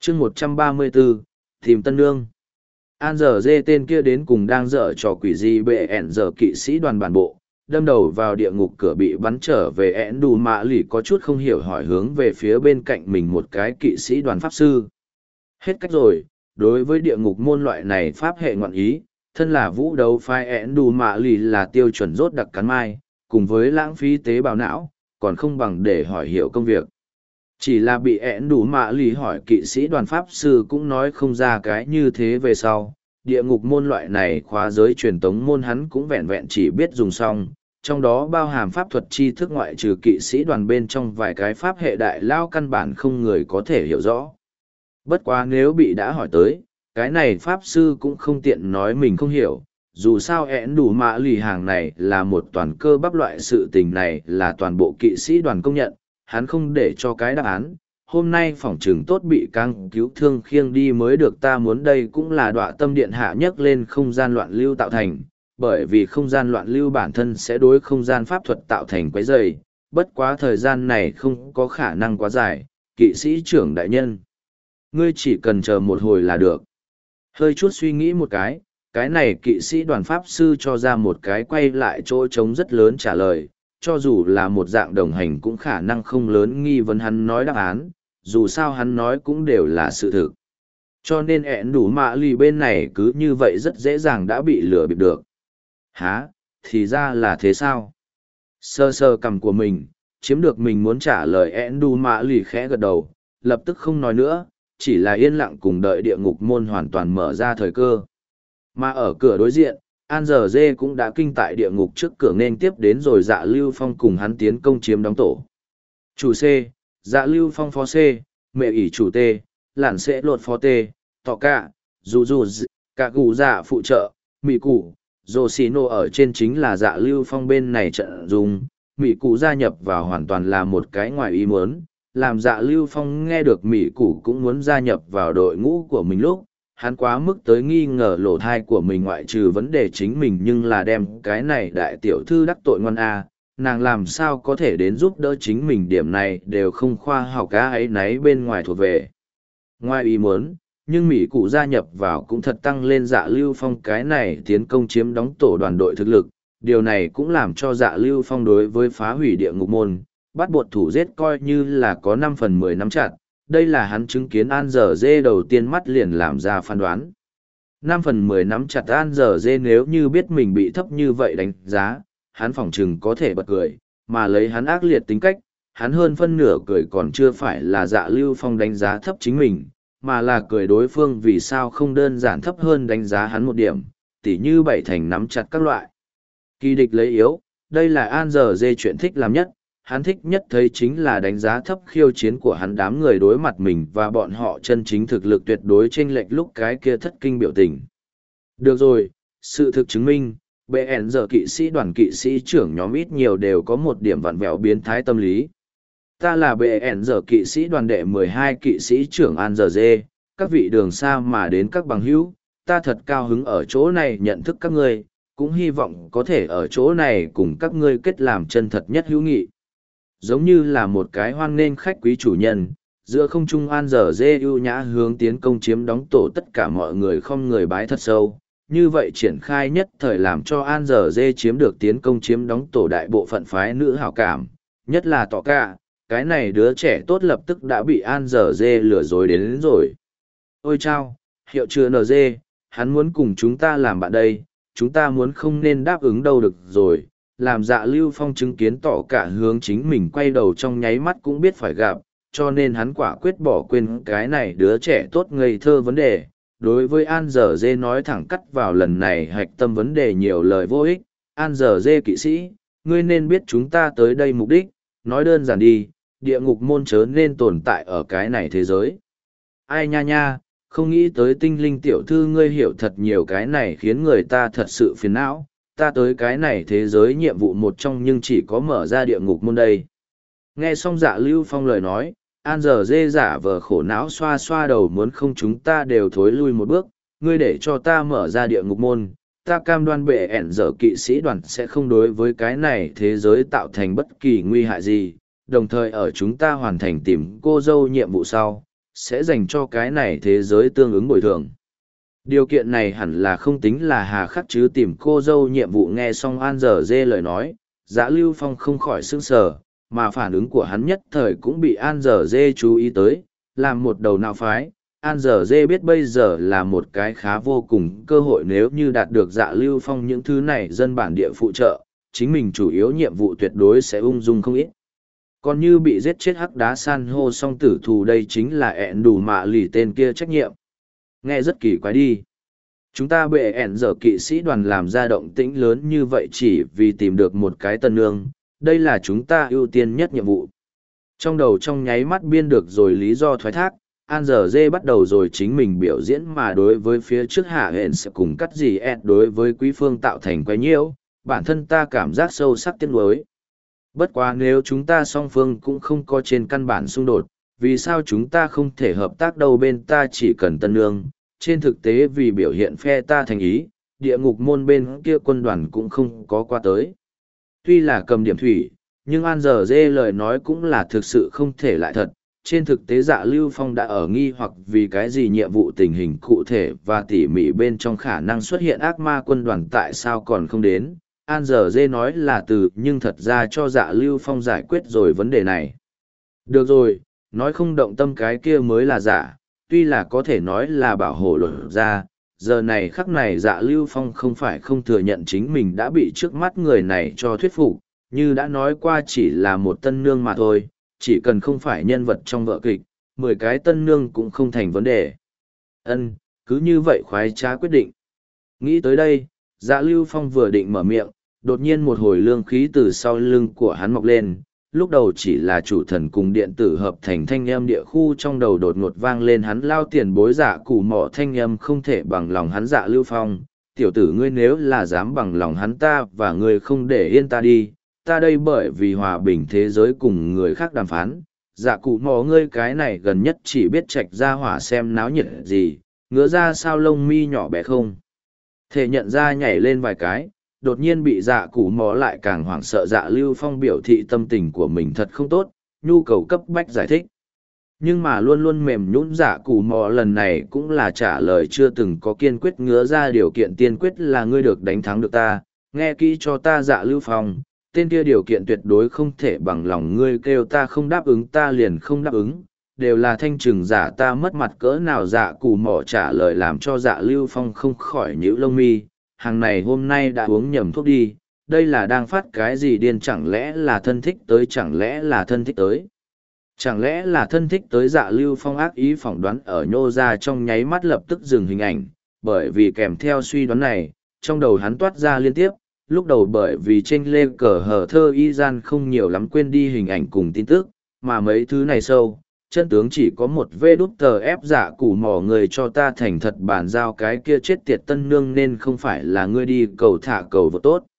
chương 134, tìm tân nương. An giờ dê tên kia đến cùng đang dở trò quỷ gì bệ ẻn giờ kỵ sĩ đoàn bản bộ, đâm đầu vào địa ngục cửa bị bắn trở về ẻn đủ mạ lì có chút không hiểu hỏi hướng về phía bên cạnh mình một cái kỵ sĩ đoàn pháp sư. Hết cách rồi, đối với địa ngục môn loại này pháp hệ ngoạn ý, thân là vũ đấu phái ẻn đủ mạ lì là tiêu chuẩn rốt đặc cắn mai, cùng với lãng phí tế bào não, còn không bằng để hỏi hiểu công việc. Chỉ là bị ẻn đủ mạ lì hỏi kỵ sĩ đoàn pháp sư cũng nói không ra cái như thế về sau. Địa ngục môn loại này khóa giới truyền tống môn hắn cũng vẹn vẹn chỉ biết dùng xong, trong đó bao hàm pháp thuật tri thức ngoại trừ kỵ sĩ đoàn bên trong vài cái pháp hệ đại lao căn bản không người có thể hiểu rõ. Bất quá nếu bị đã hỏi tới, cái này pháp sư cũng không tiện nói mình không hiểu, dù sao ẻn đủ mạ lì hàng này là một toàn cơ bắp loại sự tình này là toàn bộ kỵ sĩ đoàn công nhận, hắn không để cho cái đáp án. Hôm nay phỏng trừng tốt bị căng cứu thương khiêng đi mới được, ta muốn đây cũng là đọa tâm điện hạ nhất lên không gian loạn lưu tạo thành, bởi vì không gian loạn lưu bản thân sẽ đối không gian pháp thuật tạo thành quấy rầy, bất quá thời gian này không có khả năng quá dài, kỵ sĩ trưởng đại nhân. Ngươi chỉ cần chờ một hồi là được. Hơi chút suy nghĩ một cái này kỵ sĩ đoàn pháp sư cho ra một cái quay lại chỗ trống rất lớn trả lời, cho dù là một dạng đồng hành cũng khả năng không lớn nghi vấn hắn nói đáp án, dù sao hắn nói cũng đều là sự thực. Cho nên ẹn đủ mạ lì bên này cứ như vậy rất dễ dàng đã bị lừa bịp được. Hả, thì ra là thế sao? Sơ sơ cằm của mình, chiếm được mình muốn trả lời ẹn đủ mạ lì khẽ gật đầu, lập tức không nói nữa, chỉ là yên lặng cùng đợi địa ngục môn hoàn toàn mở ra thời cơ. Mà ở cửa đối diện, An giờ dê cũng đã kinh tại địa ngục trước cửa nên tiếp đến rồi Dạ Lưu Phong cùng hắn tiến công chiếm đóng tổ. Chủ C, Dạ Lưu Phong phó C, mẹ ỷ chủ T, lản sẽ lột phó T, tọ cả, dù cả gù dạ phụ trợ, mị cụ, dồ xì nô ở trên chính là Dạ Lưu Phong bên này trận dùng, mị cụ gia nhập vào hoàn toàn là một cái ngoài ý muốn, làm Dạ Lưu Phong nghe được mị cụ cũng muốn gia nhập vào đội ngũ của mình lúc. Hắn quá mức tới nghi ngờ lỗ thai của mình ngoại trừ vấn đề chính mình nhưng là đem cái này đại tiểu thư đắc tội ngoan a, nàng làm sao có thể đến giúp đỡ chính mình, điểm này đều không khoa học cá ấy nấy bên ngoài thuộc về. Ngoài ý muốn, nhưng Mỹ cụ gia nhập vào cũng thật tăng lên Dạ Lưu Phong cái này tiến công chiếm đóng tổ đoàn đội thực lực, điều này cũng làm cho Dạ Lưu Phong đối với phá hủy địa ngục môn, bắt buộc thủ giết coi như là có 5/10 nắm chặt. Đây là hắn chứng kiến An giờ dê đầu tiên mắt liền làm ra phán đoán. 5/10 nắm chặt An giờ dê nếu như biết mình bị thấp như vậy đánh giá, hắn phỏng chừng có thể bật cười, mà lấy hắn ác liệt tính cách, hắn hơn phân nửa cười còn chưa phải là Dạ Lưu Phong đánh giá thấp chính mình, mà là cười đối phương vì sao không đơn giản thấp hơn đánh giá hắn một điểm, tỉ như 7 thành nắm chặt các loại. Kỳ địch lấy yếu, đây là An giờ dê chuyện thích làm nhất. Hắn thích nhất thấy chính là đánh giá thấp khiêu chiến của hắn đám người đối mặt mình và bọn họ chân chính thực lực tuyệt đối chênh lệch lúc cái kia thất kinh biểu tình. Được rồi, sự thực chứng minh, BN giờ kỵ sĩ đoàn kỵ sĩ trưởng nhóm ít nhiều đều có một điểm vặn vẹo biến thái tâm lý. Ta là BN giờ kỵ sĩ đoàn đệ 12 kỵ sĩ trưởng An giờ dê, các vị đường xa mà đến các bằng hữu, ta thật cao hứng ở chỗ này nhận thức các ngươi, cũng hy vọng có thể ở chỗ này cùng các ngươi kết làm chân thật nhất hữu nghị. Giống như là một cái hoan nghênh khách quý chủ nhân, giữa không trung An giờ dê ưu nhã hướng tiến công chiếm đóng tổ tất cả mọi người không người bái thật sâu. Như vậy triển khai nhất thời làm cho An giờ dê chiếm được tiến công chiếm đóng tổ đại bộ phận phái nữ hảo cảm, nhất là tỏ cả, cái này đứa trẻ tốt lập tức đã bị An giờ dê lừa dối đến rồi. Ôi chao, hiệu chưa NG, hắn muốn cùng chúng ta làm bạn đây, chúng ta muốn không nên đáp ứng đâu được rồi. Làm Dạ Lưu Phong chứng kiến tỏ cả hướng chính mình quay đầu trong nháy mắt cũng biết phải gặp, cho nên hắn quả quyết bỏ quên cái này đứa trẻ tốt ngây thơ vấn đề. Đối với An giờ dê nói thẳng cắt vào lần này hạch tâm vấn đề nhiều lời vô ích, An giờ dê kỵ sĩ, ngươi nên biết chúng ta tới đây mục đích, nói đơn giản đi, địa ngục môn chớ nên tồn tại ở cái này thế giới. Ai nha nha, không nghĩ tới tinh linh tiểu thư ngươi hiểu thật nhiều cái này khiến người ta thật sự phiền não. Ta tới cái này thế giới nhiệm vụ một trong nhưng chỉ có mở ra địa ngục môn đây. Nghe xong Dạ Lưu Phong lời nói, An giờ dê giả vờ khổ não xoa xoa đầu muốn không chúng ta đều thối lui một bước, ngươi để cho ta mở ra địa ngục môn, ta cam đoan bệ ẻn giờ kỵ sĩ đoàn sẽ không đối với cái này thế giới tạo thành bất kỳ nguy hại gì, đồng thời ở chúng ta hoàn thành tìm cô dâu nhiệm vụ sau, sẽ dành cho cái này thế giới tương ứng bồi thường. Điều kiện này hẳn là không tính là hà khắc chứ tìm cô dâu nhiệm vụ. Nghe xong An Giờ Dê lời nói, Dạ Lưu Phong không khỏi sững sờ, mà phản ứng của hắn nhất thời cũng bị An Giờ Dê chú ý tới, làm một đầu nào phái. An Giờ Dê biết bây giờ là một cái khá vô cùng cơ hội, nếu như đạt được Dạ Lưu Phong những thứ này dân bản địa phụ trợ, chính mình chủ yếu nhiệm vụ tuyệt đối sẽ ung dung không ít. Còn như bị giết chết hắc đá san hô song tử thù, đây chính là ẹn đủ mạ lì tên kia trách nhiệm. Nghe rất kỳ quái đi. Chúng ta bệ ẹn giờ kỵ sĩ đoàn làm ra động tĩnh lớn như vậy chỉ vì tìm được một cái tân nương, đây là chúng ta ưu tiên nhất nhiệm vụ. Trong đầu trong nháy mắt biên được rồi lý do thoái thác, An Giờ Dê bắt đầu rồi chính mình biểu diễn, mà đối với phía trước hạ hẹn sẽ cùng cắt gì ẹn đối với quý phương tạo thành quái nhiễu, bản thân ta cảm giác sâu sắc tiếc nuối. Bất quá nếu chúng ta song phương cũng không có trên căn bản xung đột, vì sao chúng ta không thể hợp tác đâu? Bên ta chỉ cần tân nương, trên thực tế vì biểu hiện phe ta thành ý, địa ngục môn bên kia quân đoàn cũng không có qua tới. Tuy là cầm điểm thủy, nhưng An Giờ Dê lời nói cũng là thực sự không thể lại thật. Trên thực tế Dạ Lưu Phong đã ở nghi hoặc vì cái gì nhiệm vụ tình hình cụ thể và tỉ mỉ bên trong khả năng xuất hiện ác ma quân đoàn tại sao còn không đến. An Giờ Dê nói là từ nhưng thật ra cho Dạ Lưu Phong giải quyết rồi vấn đề này. Được rồi, nói không động tâm cái kia mới là giả, tuy là có thể nói là bảo hộ luật ra. Giờ này khắc này Dạ Lưu Phong không phải không thừa nhận chính mình đã bị trước mắt người này cho thuyết phục, như đã nói qua chỉ là một tân nương mà thôi, chỉ cần không phải nhân vật trong vở kịch, 10 cái tân nương cũng không thành vấn đề. Cứ như vậy khoái trá quyết định. Nghĩ tới đây, Dạ Lưu Phong vừa định mở miệng, đột nhiên một hồi lương khí từ sau lưng của hắn mọc lên, lúc đầu chỉ là chủ thần cùng điện tử hợp thành thanh âm địa khu trong đầu đột ngột vang lên hắn lao tiền bối Dạ Cù Mỏ thanh âm không thể bằng lòng hắn. Dạ Lưu Phong, tiểu tử ngươi nếu là dám bằng lòng hắn ta và ngươi không để yên ta đi, ta đây bởi vì hòa bình thế giới cùng người khác đàm phán. Dạ Cù Mỏ ngươi cái này gần nhất chỉ biết trạch ra hỏa xem náo nhiệt gì, ngứa ra sao lông mi nhỏ bé không thể nhận ra nhảy lên vài cái. Đột nhiên bị Dạ Cù Mỏ lại càng hoảng sợ. Dạ Lưu Phong biểu thị tâm tình của mình thật không tốt, nhu cầu cấp bách giải thích. Nhưng mà luôn luôn mềm nhũn Dạ Cù Mỏ lần này cũng là trả lời chưa từng có kiên quyết, ngứa ra điều kiện tiên quyết là ngươi được đánh thắng được ta, nghe kỹ cho ta Dạ Lưu Phong, tên kia điều kiện tuyệt đối không thể bằng lòng, ngươi kêu ta không đáp ứng ta liền không đáp ứng, đều là thanh trừng giả ta mất mặt cỡ nào. Dạ Cù Mỏ trả lời làm cho Dạ Lưu Phong không khỏi nhíu lông mi, hàng này hôm nay đã uống nhầm thuốc đi, đây là đang phát cái gì điên, chẳng lẽ là thân thích tới, chẳng lẽ là thân thích tới, chẳng lẽ là thân thích tới. Dạ Lưu Phong ác ý phỏng đoán ở nhô ra trong nháy mắt lập tức dừng hình ảnh, bởi vì kèm theo suy đoán này, trong đầu hắn toát ra liên tiếp, lúc đầu bởi vì chênh lê cờ hở thơ y gian không nhiều lắm quên đi hình ảnh cùng tin tức, mà mấy thứ này sâu. Chân tướng chỉ có một vê đút tờ ép. Dạ Cù Mỏ người cho ta thành thật bàn giao cái kia chết tiệt tân nương nên không phải là ngươi đi cầu thả cầu vô tốt.